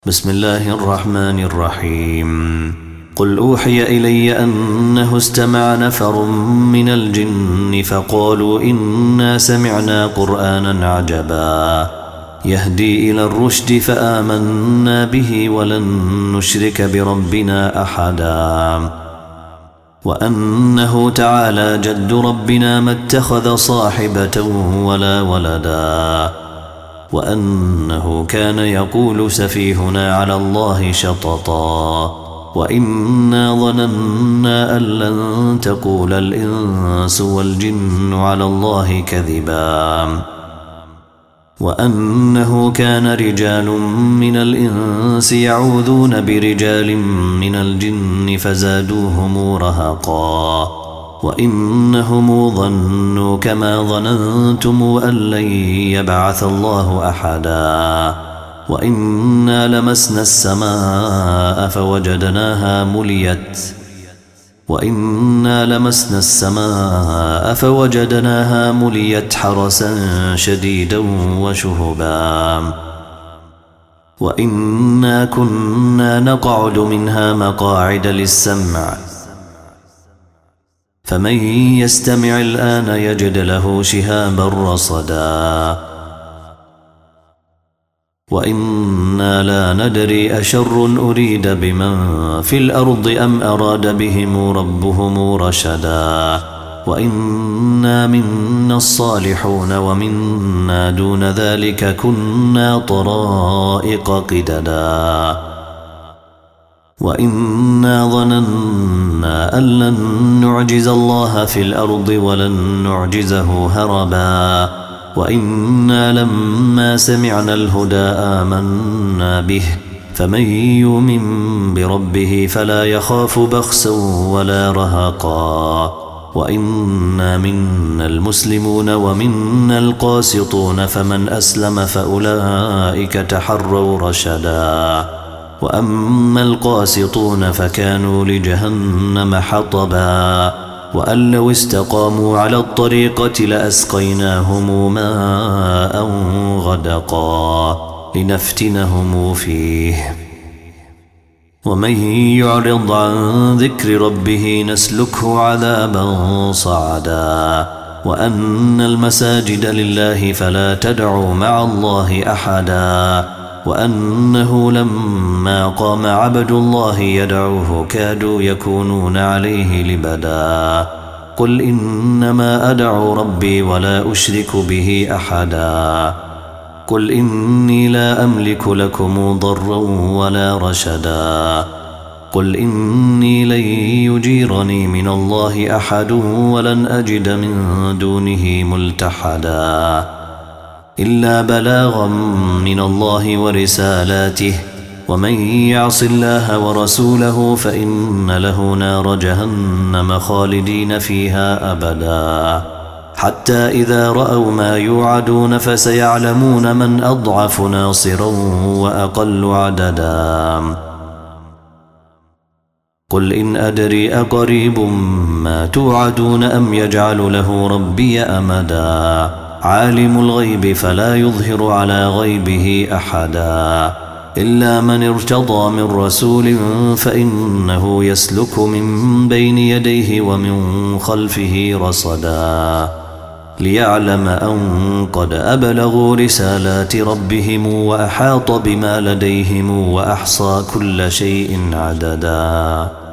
بسم الله الرحمن الرحيم. قل أوحي إلي أنه استمع نفر من الجن فقالوا إنا سمعنا قرآنا عجبا يهدي إلى الرشد فآمنا به ولن نشرك بربنا أحدا وأنه تعالى جد ربنا ما اتخذ صاحبة ولا ولدا وأنه كان يقول سفيهنا على الله شططا وإنا ظننا أن لن تقول الإنس والجن على الله كذبا وأنه كان رجال من الإنس يعوذون برجال من الجن فزادوهم رهقا وإنهم ظنوا كما ظننتم أن لن يبعث الله أحدا وإنا لمسنا السماء فوجدناها مليت حرسا شديدا وشهبا وإنا كنا نقعد منها مقاعد للسمع فمن يستمع الآن يجد له شهابا رصدا وإنا لا ندري أشر أريد بمن في الأرض أم أراد بهم ربهم رشدا وإنا منا الصالحون ومنا دون ذلك كنا طرائق قددا وإنا ظننا أن لن نعجز الله في الأرض ولن نعجزه هربا وإنا لما سمعنا الهدى آمنا به فمن يؤمن بربه فلا يخاف بخسا ولا رهقا وإنا منا المسلمون ومنا القاسطون فمن أسلم فأولئك تحروا رشدا وأما القاسطون فكانوا لجهنم حطبا وأن لو استقاموا على الطريقة لأسقيناهم ماء غدقا لنفتنهم فيه ومن يعرض عن ذكر ربه نسلكه عذابا صعدا وأن المساجد لله فلا تدعوا مع الله أحدا وأنه لما قام عبد الله يدعوه كادوا يكونون عليه لبدا قل إنما أدعو ربي ولا أشرك به أحدا قل إني لا أملك لكم ضرا ولا رشدا قل إني لن يجيرني من الله أحد ولن أجد من دونه ملتحدا إلا بلاغا من الله ورسالاته ومن يعص الله ورسوله فإن له نار جهنم خالدين فيها أبدا حتى إذا رأوا ما يوعدون فسيعلمون من أضعف ناصرا وأقل عددا قل إن أدري أقريب ما توعدون أم يجعل له ربي أمدا عالم الغيب فلا يظهر على غيبه أحدا إلا من ارتضى من رسول فإنه يسلك من بين يديه ومن خلفه رصدا ليعلم أن قد أبلغوا رسالات ربهم وأحاط بما لديهم وأحصى كل شيء عددا.